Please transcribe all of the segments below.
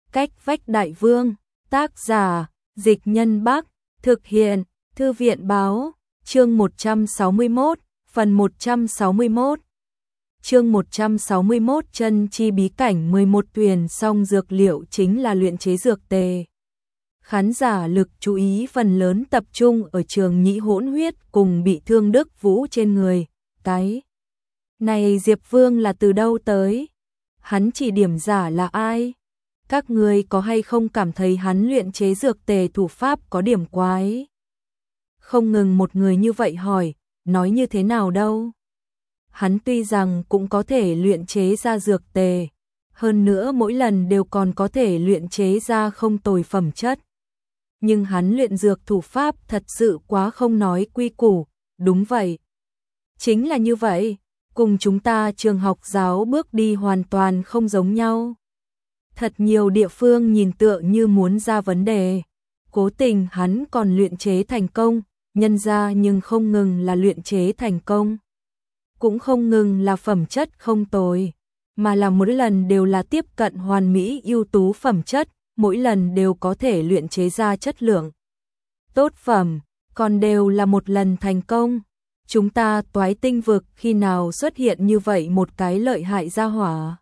Cách vách đại vương, tác giả, Dịch Nhân Bắc, thực hiện, Thư viện báo, chương 161, phần 161. Chương 161 chân chi bí cảnh 11 tuyển song dược liệu chính là luyện chế dược tề. Khán giả lực chú ý phần lớn tập trung ở Trường Nhĩ hỗn huyết cùng bị thương Đức Vũ trên người. Cái này Diệp Vương là từ đâu tới? Hắn chỉ điểm giả là ai? Các người có hay không cảm thấy hắn luyện chế dược tề thủ pháp có điểm quái? Không ngừng một người như vậy hỏi, nói như thế nào đâu? Hắn tuy rằng cũng có thể luyện chế ra dược tề, hơn nữa mỗi lần đều còn có thể luyện chế ra không tồi phẩm chất. Nhưng hắn luyện dược thủ pháp thật sự quá không nói quy củ, đúng vậy. Chính là như vậy, cùng chúng ta trường học giáo bước đi hoàn toàn không giống nhau. Thật nhiều địa phương nhìn tựa như muốn ra vấn đề, cố tình hắn còn luyện chế thành công, nhân ra nhưng không ngừng là luyện chế thành công. Cũng không ngừng là phẩm chất không tồi, mà là mỗi lần đều là tiếp cận hoàn mỹ ưu tú phẩm chất, mỗi lần đều có thể luyện chế ra chất lượng tốt phẩm, còn đều là một lần thành công. Chúng ta Toái Tinh vực khi nào xuất hiện như vậy một cái lợi hại gia hỏa?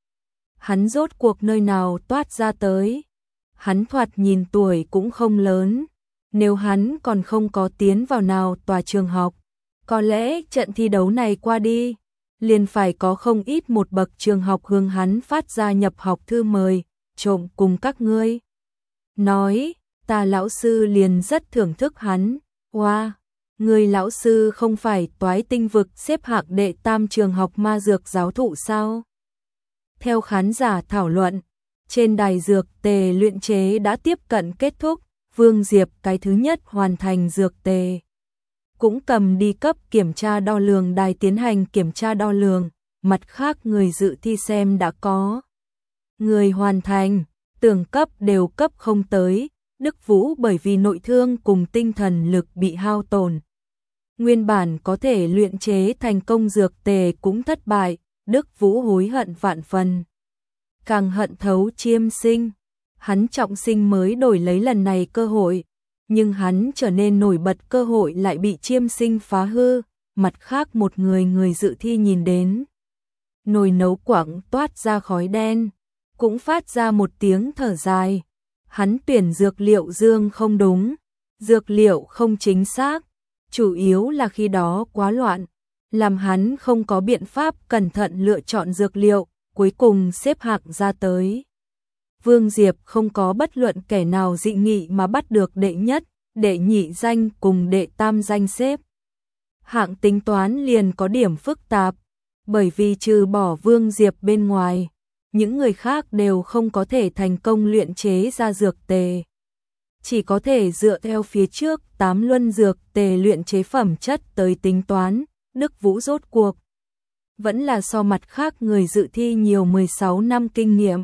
Hắn rốt cuộc nơi nào toát ra tới? Hắn thoạt nhìn tuổi cũng không lớn, nếu hắn còn không có tiến vào nào tòa trường học, có lẽ trận thi đấu này qua đi, liền phải có không ít một bậc trường học hướng hắn phát ra nhập học thư mời, trộm cùng các ngươi. Nói, ta lão sư liền rất thưởng thức hắn, wow, người lão sư không phải Toái Tinh vực xếp hạng đệ tam trường học ma dược giáo thụ sao? Theo khán giả thảo luận, trên đài dược tề luyện chế đã tiếp cận kết thúc, Vương Diệp cái thứ nhất hoàn thành dược tề. Cũng cầm đi cấp kiểm tra đo lường đài tiến hành kiểm tra đo lường, mặt khác người dự thi xem đã có. Người hoàn thành, tưởng cấp đều cấp không tới, Đức Vũ bởi vì nội thương cùng tinh thần lực bị hao tổn. Nguyên bản có thể luyện chế thành công dược tề cũng thất bại, Đức Vũ hối hận vạn phần. Càng hận thấu Chiêm Sinh, hắn trọng sinh mới đổi lấy lần này cơ hội. Nhưng hắn trở nên nổi bật cơ hội lại bị Chiêm Sinh phá hư, mặt khác một người dự thi nhìn đến. Nồi nấu quặng toát ra khói đen, cũng phát ra một tiếng thở dài. Hắn tuyển dược liệu dương không đúng, dược liệu không chính xác, chủ yếu là khi đó quá loạn, làm hắn không có biện pháp cẩn thận lựa chọn dược liệu, cuối cùng xếp hạng ra tới. Vương Diệp không có bất luận kẻ nào dị nghị mà bắt được đệ nhất, đệ nhị danh cùng đệ tam danh xếp. Hạng tính toán liền có điểm phức tạp, bởi vì trừ bỏ Vương Diệp bên ngoài, những người khác đều không có thể thành công luyện chế ra dược tề. Chỉ có thể dựa theo phía trước 8 luân dược tề luyện chế phẩm chất tới tính toán, Đức Vũ rốt cuộc vẫn là so mặt khác người dự thi nhiều 16 năm kinh nghiệm.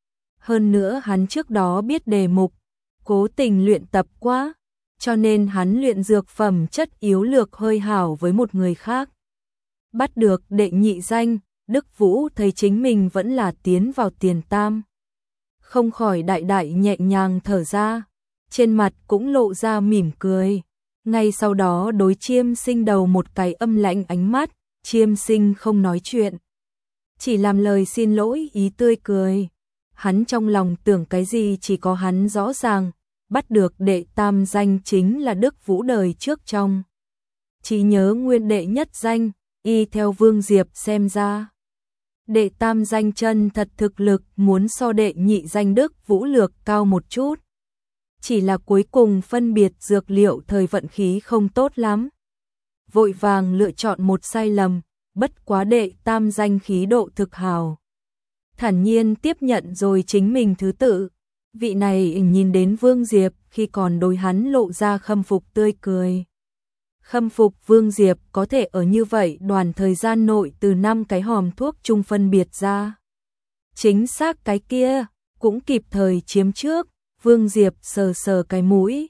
Hơn nữa hắn trước đó biết đề mục, cố tình luyện tập quá, cho nên hắn luyện dược phẩm chất yếu lược hơi hảo với một người khác. Bắt được đệ nhị danh, Đức Vũ thấy chính mình vẫn là tiến vào tiền tam. Không khỏi đại đại nhẹ nhàng thở ra, trên mặt cũng lộ ra mỉm cười. Ngay sau đó đối Chiêm Sinh đầu một cái âm lãnh ánh mắt, Chiêm Sinh không nói chuyện, chỉ làm lời xin lỗi ý tươi cười. Hắn trong lòng tưởng cái gì chỉ có hắn rõ ràng, bắt được đệ tam danh chính là Đức Vũ đời trước trong. Chỉ nhớ nguyên đệ nhất danh, y theo Vương Diệp xem ra. Đệ tam danh chân thật thực lực muốn so đệ nhị danh Đức Vũ lược cao một chút. Chỉ là cuối cùng phân biệt dược liệu thời vận khí không tốt lắm. Vội vàng lựa chọn một sai lầm, bất quá đệ tam danh khí độ thực hào. Thản nhiên tiếp nhận rồi chính mình thứ tự. Vị này nhìn đến Vương Diệp khi còn đối hắn lộ ra khâm phục tươi cười. Khâm phục Vương Diệp có thể ở như vậy đoàn thời gian nội từ 5 cái hòm thuốc chung phân biệt ra. Chính xác cái kia, cũng kịp thời chiếm trước, Vương Diệp sờ sờ cái mũi.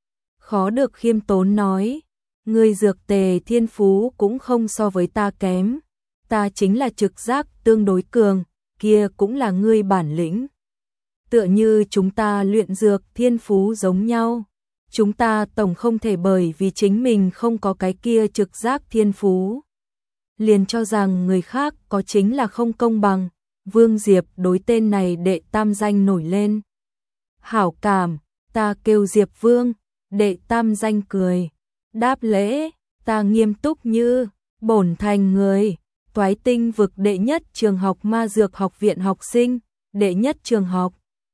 Khó được khiêm tốn nói, người dược tề thiên phú cũng không so với ta kém, ta chính là trực giác tương đối cường, kia cũng là ngươi bản lĩnh. Tựa như chúng ta luyện dược thiên phú giống nhau. Chúng ta tổng không thể bởi vì chính mình không có cái kia trực giác thiên phú, liền cho rằng người khác có chính là không công bằng. Vương Diệp đối tên này đệ tam danh nổi lên hảo cảm. Ta kêu Diệp Vương. Đệ tam danh cười đáp lễ, ta nghiêm túc như bổn thành người, Toái Tinh vực đệ nhất trường học Ma Dược học viện học sinh, đệ nhất trường học.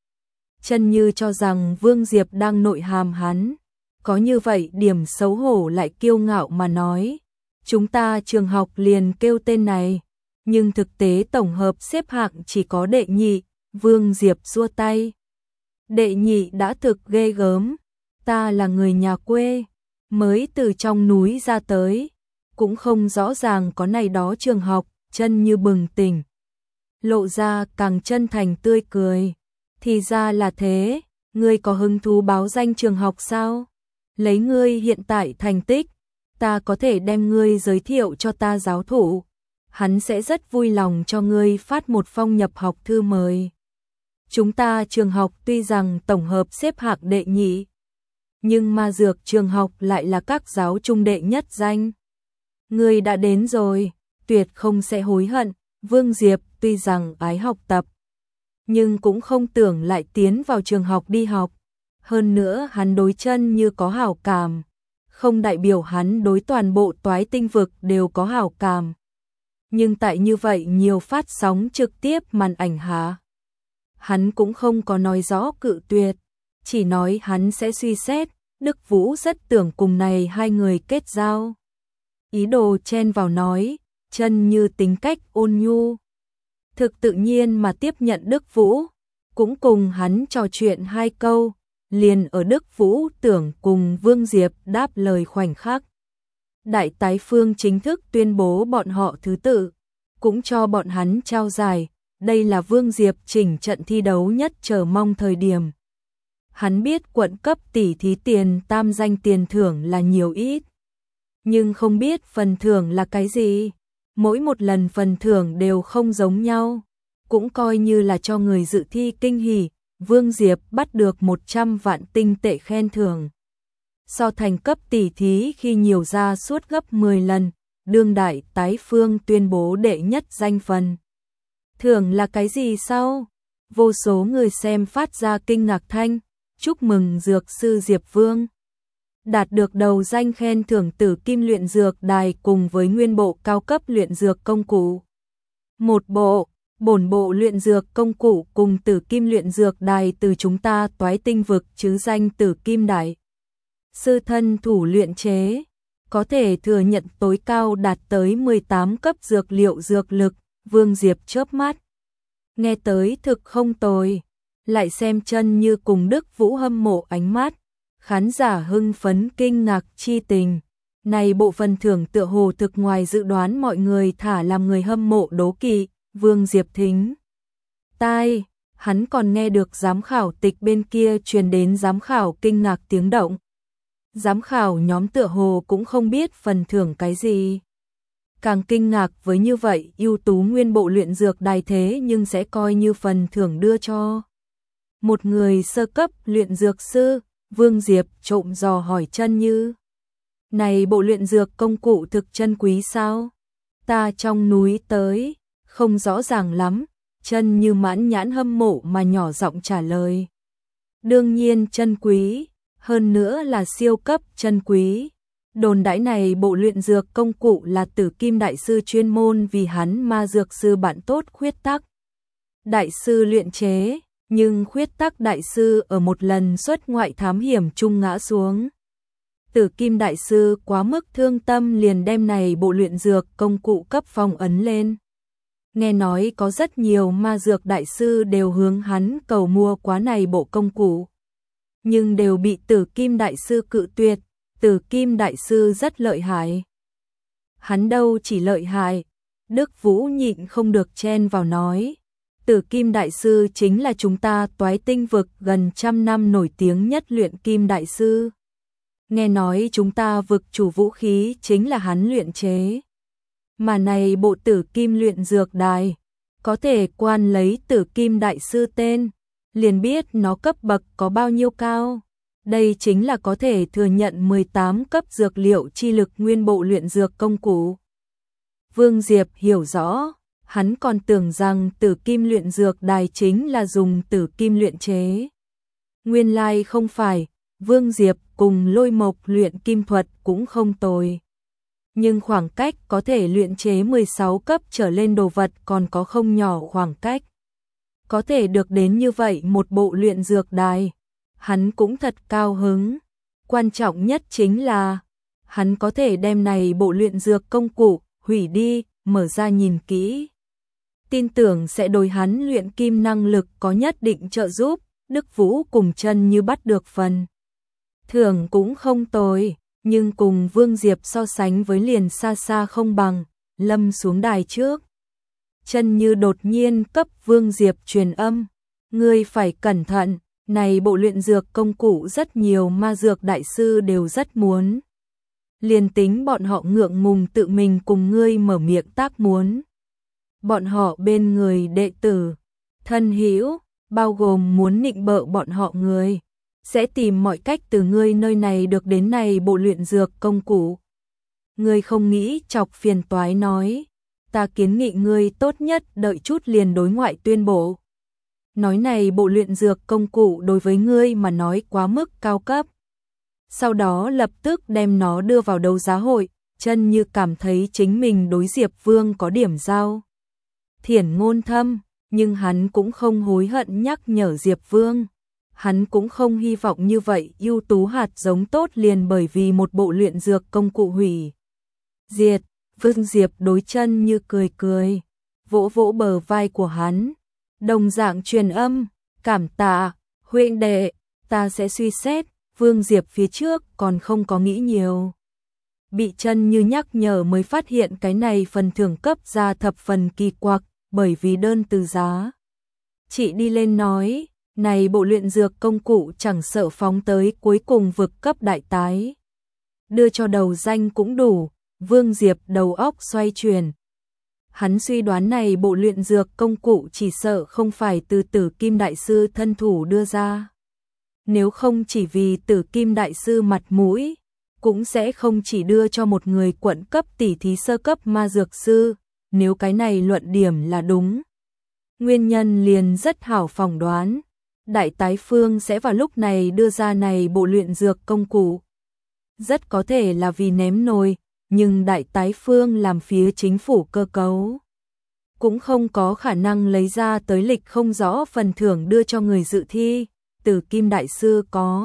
Chân Như cho rằng Vương Diệp đang nội hàm hắn, có như vậy điểm xấu hổ lại kiêu ngạo mà nói, chúng ta trường học liền kêu tên này, nhưng thực tế tổng hợp xếp hạng chỉ có đệ nhị. Vương Diệp giơ tay, đệ nhị đã thực ghê gớm, ta là người nhà quê, mới từ trong núi ra tới, cũng không rõ ràng có này đó trường học. Chân Như bừng tỉnh, lộ ra càng chân thành tươi cười. Thì ra là thế, ngươi có hứng thú báo danh trường học sao? Lấy ngươi hiện tại thành tích, ta có thể đem ngươi giới thiệu cho ta giáo thụ, hắn sẽ rất vui lòng cho ngươi phát một phong nhập học thư mời. Chúng ta trường học tuy rằng tổng hợp xếp hạng đệ nhị, nhưng Ma Dược trường học lại là các giáo trung đệ nhất danh. Ngươi đã đến rồi, tuyệt không sẽ hối hận. Vương Diệp tuy rằng ái học tập, nhưng cũng không tưởng lại tiến vào trường học đi học. Hơn nữa hắn đối Chân Như có hảo cảm, không đại biểu hắn đối toàn bộ Toái Tinh vực đều có hảo cảm. Nhưng tại như vậy nhiều phát sóng trực tiếp màn ảnh hạ, hắn cũng không có nói rõ cự tuyệt, chỉ nói hắn sẽ suy xét. Đức Vũ rất tưởng cùng này hai người kết giao. Ý đồ chen vào nói, Chân Như tính cách ôn nhu, thực tự nhiên mà tiếp nhận Đức Vũ, cũng cùng hắn trò chuyện hai câu, liền ở Đức Vũ tưởng cùng Vương Diệp đáp lời khoảnh khắc. Đại Tái Phương chính thức tuyên bố bọn họ thứ tự, cũng cho bọn hắn trao giải, đây là Vương Diệp chỉnh trận thi đấu nhất chờ mong thời điểm. Hắn biết quận cấp tỷ thí tiền tam danh tiền thưởng là nhiều ít, nhưng không biết phần thưởng là cái gì. Mỗi một lần phần thưởng đều không giống nhau, cũng coi như là cho người dự thi kinh hỉ. Vương Diệp bắt được 100 vạn tinh tệ khen thưởng, so thành cấp tỷ thí khi nhiều ra suốt gấp 10 lần. Đương Đại Tái Phương tuyên bố đệ nhất danh phần thưởng là cái gì sao? Vô số người xem phát ra kinh ngạc thanh, chúc mừng dược sư Diệp Vương đạt được đầu danh khen thưởng Tử Kim luyện dược đài cùng với nguyên bộ cao cấp luyện dược công cụ. Một bộ, bổn bộ luyện dược công cụ cùng Tử Kim luyện dược đài từ chúng ta Toái Tinh vực chứ danh Tử Kim đại sư thân thủ luyện chế, có thể thừa nhận tối cao đạt tới 18 cấp dược liệu dược lực. Vương Diệp chớp mắt, nghe tới thực không tồi, lại xem Chân Như cùng Đức Vũ hâm mộ ánh mắt, khán giả hưng phấn kinh ngạc chi tình. Này bộ phần thưởng tựa hồ thực ngoài dự đoán mọi người, thả làm người hâm mộ đố kỵ. Vương Diệp thính tai, hắn còn nghe được giám khảo tịch bên kia truyền đến giám khảo kinh ngạc tiếng động. Giám khảo nhóm tựa hồ cũng không biết phần thưởng cái gì, càng kinh ngạc với như vậy ưu tú nguyên bộ luyện dược đài thế nhưng sẽ coi như phần thưởng đưa cho một người sơ cấp luyện dược sư. Vương Diệp trộm dò hỏi Chân Như, này bộ luyện dược công cụ thực chân quý sao? Ta trong núi tới, không rõ ràng lắm. Chân Như mãn nhãn hâm mộ mà nhỏ giọng trả lời. Đương nhiên chân quý, hơn nữa là siêu cấp chân quý. Đồn đãi này bộ luyện dược công cụ là Tử Kim đại sư chuyên môn vì hắn Ma Dược sư bạn tốt Khuyết Tắc đại sư luyện chế, nhưng Khuyết Tắc đại sư ở một lần xuất ngoại thám hiểm chung ngã xuống. Tử Kim đại sư quá mức thương tâm liền đem này bộ luyện dược công cụ cấp phong ấn lên. Nghe nói có rất nhiều Ma Dược đại sư đều hướng hắn cầu mua quá này bộ công cụ, nhưng đều bị Tử Kim đại sư cự tuyệt. Tử Kim đại sư rất lợi hại. Hắn đâu chỉ lợi hại, Đức Vũ nhịn không được chen vào nói, Tử Kim đại sư chính là chúng ta Toái Tinh vực gần 100 năm nổi tiếng nhất luyện kim đại sư. Nghe nói chúng ta vực chủ vũ khí chính là hắn luyện chế. Mà này bộ Tử Kim luyện dược đài, có thể quan lấy Tử Kim đại sư tên, liền biết nó cấp bậc có bao nhiêu cao. Đây chính là có thể thừa nhận 18 cấp dược liệu chi lực nguyên bộ luyện dược công cụ. Vương Diệp hiểu rõ, hắn còn tưởng rằng tử kim luyện dược đài chính là dùng tử kim luyện chế. Nguyên lai không phải, Vương Diệp cùng Lôi Mộc luyện kim thuật cũng không tồi. Nhưng khoảng cách có thể luyện chế 16 cấp trở lên đồ vật còn có không nhỏ khoảng cách. Có thể được đến như vậy một bộ luyện dược đài, hắn cũng thật cao hứng. Quan trọng nhất chính là, hắn có thể đem này bộ luyện dược công cụ, hủy đi, mở ra nhìn kỹ. Tin tưởng sẽ đối hắn luyện kim năng lực có nhất định trợ giúp, Đức Vũ cùng Chân Như bắt được phần thưởng cũng không tồi, nhưng cùng Vương Diệp so sánh với liền xa xa không bằng. Lâm xuống đài trước, Chân Như đột nhiên cấp Vương Diệp truyền âm, ngươi phải cẩn thận, này bộ luyện dược công cụ rất nhiều ma dược đại sư đều rất muốn. Liền tính bọn họ ngượng ngùng tự mình cùng ngươi mở miệng tác muốn. Bọn họ bên người đệ tử, thân hữu, bao gồm muốn nịnh bợ bọn họ người, sẽ tìm mọi cách từ ngươi nơi này được đến này bộ luyện dược công cụ. Ngươi không nghĩ chọc phiền toái nói, ta kiến nghị ngươi tốt nhất đợi chút liền đối ngoại tuyên bố. Nói này bộ luyện dược công cụ đối với ngươi mà nói quá mức cao cấp. Sau đó lập tức đem nó đưa vào đấu giá hội, Chân Như cảm thấy chính mình đối Diệp Vương có điểm giao thiển ngôn thâm, nhưng hắn cũng không hối hận nhắc nhở Diệp Vương. Hắn cũng không hy vọng như vậy ưu tú hạt giống tốt liền bởi vì một bộ luyện dược công cụ hủy diệt. Vương Diệp đối Chân Như cười cười, vỗ vỗ bờ vai của hắn, đồng dạng truyền âm, cảm tạ, huynh đệ, ta sẽ suy xét. Vương Diệp phía trước còn không có nghĩ nhiều. Bị Chân Như nhắc nhở mới phát hiện cái này phần thưởng cấp ra thập phần kỳ quặc, bởi vì đơn từ giá. Chị đi lên nói, này bộ luyện dược công cụ chẳng sợ phóng tới cuối cùng vực cấp đại tái. Đưa cho đầu danh cũng đủ, Vương Diệp đầu óc xoay chuyển. Hắn suy đoán này bộ luyện dược công cụ chỉ sợ không phải từ Tử Kim Đại Sư thân thủ đưa ra. Nếu không chỉ vì Tử Kim Đại Sư mặt mũi, cũng sẽ không chỉ đưa cho một người quận cấp tỷ thí sơ cấp ma dược sư, nếu cái này luận điểm là đúng. Nguyên nhân liền rất hảo phỏng đoán, Đại Tái Phương sẽ vào lúc này đưa ra này bộ luyện dược công cụ. Rất có thể là vì ném nồi, nhưng Đại Tái Phương làm phía chính phủ cơ cấu. Cũng không có khả năng lấy ra tới lịch không rõ phần thưởng đưa cho người dự thi. Tử Kim Đại Sư có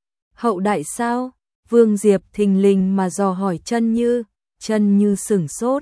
hậu đại sao? Vương Diệp thình lình mà dò hỏi Chân Như, Chân Như sửng sốt.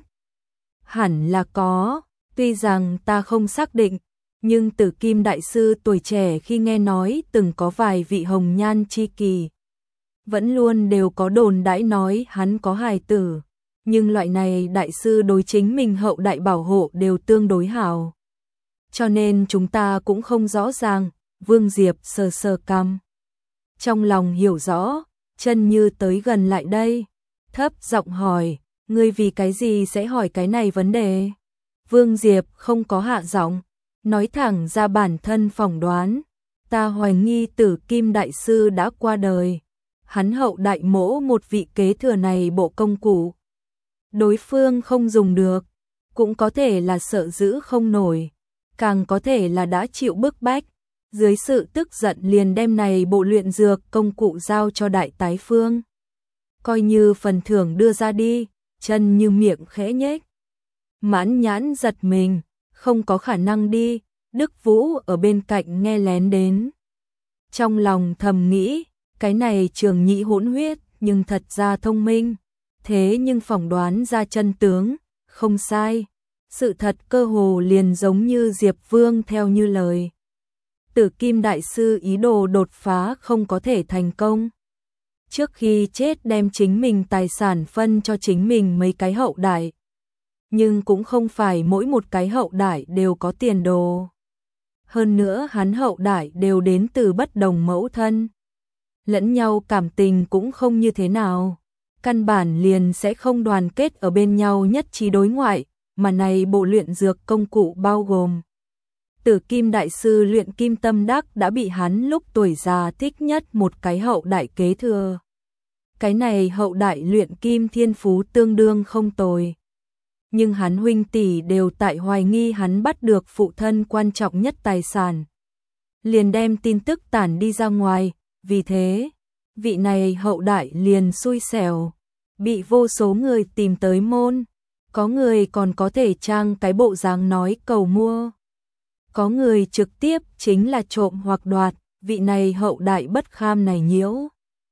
Hẳn là có, tuy rằng ta không xác định, nhưng Tử Kim Đại Sư tuổi trẻ khi nghe nói từng có vài vị hồng nhan chi kỳ. Vẫn luôn đều có đồn đãi nói hắn có hài tử, nhưng loại này đại sư đối chính mình hậu đại bảo hộ đều tương đối hảo. Cho nên chúng ta cũng không rõ ràng. Vương Diệp sờ sờ cằm. Trong lòng hiểu rõ, Chân Như tới gần lại đây, thấp giọng hỏi, ngươi vì cái gì sẽ hỏi cái này vấn đề? Vương Diệp không có hạ giọng, nói thẳng ra bản thân phỏng đoán, ta hoài nghi Tử Kim Đại Sư đã qua đời, hắn hậu đại mỗ một vị kế thừa này bộ công cụ. Đối phương không dùng được, cũng có thể là sợ giữ không nổi, càng có thể là đã chịu bức bách. Dưới sự tức giận liền đem này bộ luyện dược công cụ giao cho Đại Tái Phương. Coi như phần thưởng đưa ra đi, Chân Như miệng khẽ nhếch. Mãn Nhãn giật mình, không có khả năng đi, Đức Vũ ở bên cạnh nghe lén đến. Trong lòng thầm nghĩ, cái này Trường Nhĩ hỗn huyết, nhưng thật ra thông minh. Thế nhưng phỏng đoán ra chân tướng, không sai. Sự thật cơ hồ liền giống như Diệp Vương theo như lời. Tử Kim Đại Sư ý đồ đột phá không có thể thành công. Trước khi chết đem chính mình tài sản phân cho chính mình mấy cái hậu đại. Nhưng cũng không phải mỗi một cái hậu đại đều có tiền đồ. Hơn nữa hắn hậu đại đều đến từ bất đồng mẫu thân. Lẫn nhau cảm tình cũng không như thế nào. Căn bản liền sẽ không đoàn kết ở bên nhau nhất trí đối ngoại, mà này bộ luyện dược công cụ bao gồm Tử Kim Đại Sư luyện kim tâm đắc đã bị hắn lúc tuổi già thích nhất một cái hậu đại kế thừa. Cái này hậu đại luyện kim thiên phú tương đương không tồi. Nhưng hắn huynh tỷ đều tại hoài nghi hắn bắt được phụ thân quan trọng nhất tài sản. Liền đem tin tức tản đi ra ngoài, vì thế, vị này hậu đại liền xui xẻo, bị vô số người tìm tới môn. Có người còn có thể trang cái bộ dáng nói cầu mua. Có người trực tiếp chính là trộm hoặc đoạt, vị này hậu đại bất kham này nhiễu.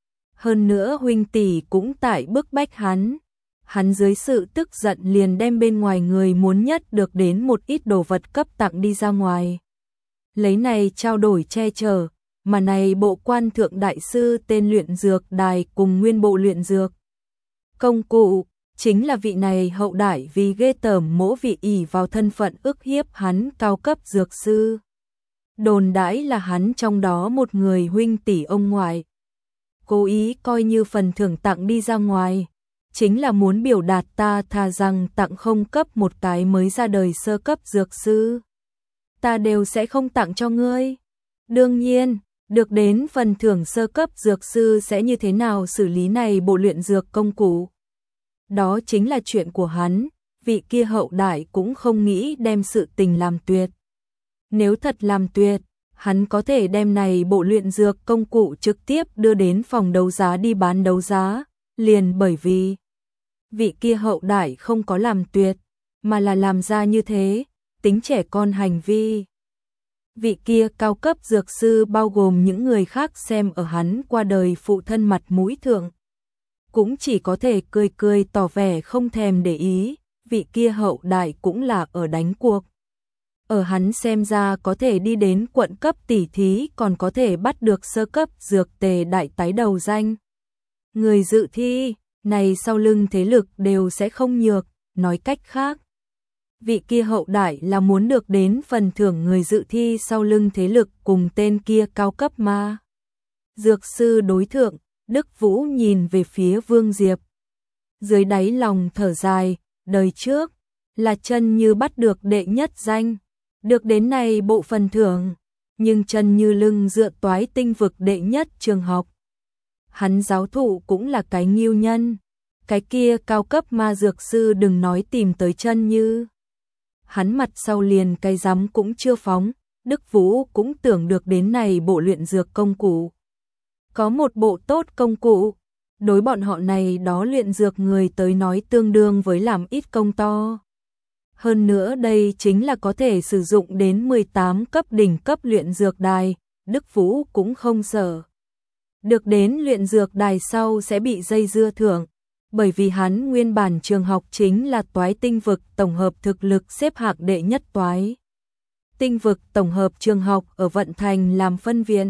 Hơn nữa huynh tỷ cũng tại bức bách hắn. Hắn dưới sự tức giận liền đem bên ngoài người muốn nhất được đến một ít đồ vật cấp tặng đi ra ngoài. Lấy này trao đổi che chở, mà này bộ quan thượng đại sư tên luyện dược đài cùng nguyên bộ luyện dược công cụ, chính là vị này hậu đại vì ghê tởm mỗ vị ỷ vào thân phận ức hiếp hắn cao cấp dược sư. Đồn đãi là hắn trong đó một người huynh tỷ ông ngoại. Cố ý coi như phần thưởng tặng đi ra ngoài, chính là muốn biểu đạt ta thà rằng tặng không cấp một cái mới ra đời sơ cấp dược sư. Ta đều sẽ không tặng cho ngươi. Đương nhiên, được đến phần thưởng sơ cấp dược sư sẽ như thế nào xử lý này bộ luyện dược công cụ. Đó chính là chuyện của hắn, vị kia hậu đại cũng không nghĩ đem sự tình làm tuyệt. Nếu thật làm tuyệt, hắn có thể đem này bộ luyện dược công cụ trực tiếp đưa đến phòng đấu giá đi bán đấu giá, liền bởi vì vị kia hậu đại không có làm tuyệt, mà là làm ra như thế, tính trẻ con hành vi. Vị kia cao cấp dược sư bao gồm những người khác xem ở hắn qua đời phụ thân mặt mũi thượng. Cũng chỉ có thể cười cười tỏ vẻ không thèm để ý, vị kia hậu đại cũng là ở đánh cuộc. Ở hắn xem ra có thể đi đến quận cấp tỷ thí còn có thể bắt được sơ cấp dược tề đại tái đầu danh. Người dự thi, này sau lưng thế lực đều sẽ không nhược, nói cách khác. Vị kia hậu đại là muốn được đến phần thưởng người dự thi sau lưng thế lực cùng tên kia cao cấp ma. Dược sư đối thượng, Đức Vũ nhìn về phía Vương Diệp. Dưới đáy lòng thở dài, đời trước, là Chân Như bắt được đệ nhất danh, được đến này bộ phần thưởng, nhưng Chân Như lưng dựa toái tinh vực đệ nhất trường học. Hắn giáo thụ cũng là cái nghiêu nhân, cái kia cao cấp ma dược sư đừng nói tìm tới Chân Như. Hắn mặt sau liền cái rắm cũng chưa phóng, Đức Vũ cũng tưởng được đến này bộ luyện dược công cụ. Có một bộ tốt công cụ, đối bọn họ này đó luyện dược người tới nói tương đương với làm ít công to. Hơn nữa đây chính là có thể sử dụng đến 18 cấp đỉnh cấp luyện dược đài, Đức Vũ cũng không sợ. Được đến luyện dược đài sau sẽ bị dây dưa thưởng, bởi vì hắn nguyên bản trường học chính là toái tinh vực tổng hợp thực lực xếp hạng đệ nhất toái. Tinh vực tổng hợp trường học ở Vận Thành làm phân viện.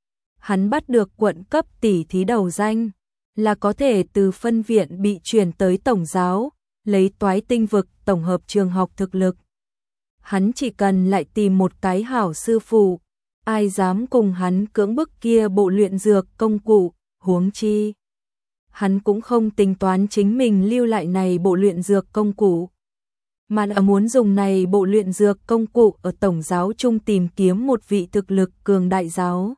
Hắn bắt được quận cấp tỷ thí đầu danh, là có thể từ phân viện bị chuyển tới tổng giáo, lấy toái tinh vực tổng hợp trường học thực lực. Hắn chỉ cần lại tìm một cái hảo sư phụ, ai dám cùng hắn cưỡng bức kia bộ luyện dược công cụ, huống chi. Hắn cũng không tính toán chính mình lưu lại này bộ luyện dược công cụ, mà là muốn dùng này bộ luyện dược công cụ ở tổng giáo chung tìm kiếm một vị thực lực cường đại giáo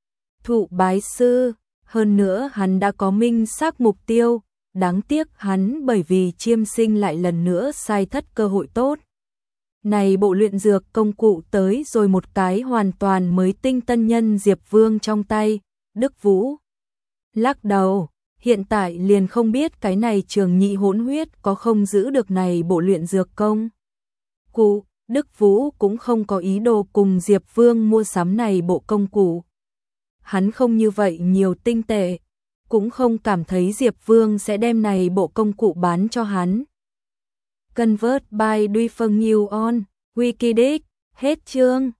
thụ bái sư. Hơn nữa hắn đã có minh xác mục tiêu, đáng tiếc hắn bởi vì chiêm sinh lại lần nữa sai thất cơ hội tốt. Này bộ luyện dược công cụ tới rồi một cái hoàn toàn mới tinh tân nhân Diệp Vương trong tay, Đức Vũ lắc đầu, hiện tại liền không biết cái này Trường Nhị hỗn huyết có không giữ được này bộ luyện dược công cụ. Đức Vũ cũng không có ý đồ cùng Diệp Vương mua sắm này bộ công cụ. Hắn không như vậy nhiều tinh tệ, cũng không cảm thấy Diệp Vương sẽ đem này bộ công cụ bán cho hắn. Convert by Duy Phân New On, Wikidex, hết chương.